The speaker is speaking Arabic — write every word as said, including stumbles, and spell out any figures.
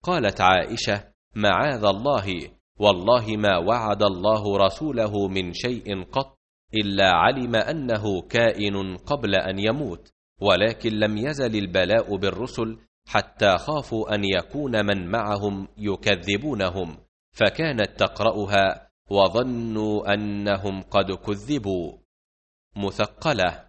قالت عائشة: معاذ الله، والله ما وعد الله رسوله من شيء قط إلا علم أنه كائن قبل أن يموت، ولكن لم يزل البلاء بالرسل حتى خافوا أن يكون من معهم يكذبونهم، فكانت تقرأها: وظنوا أنهم قد كذبوا. مثقلة.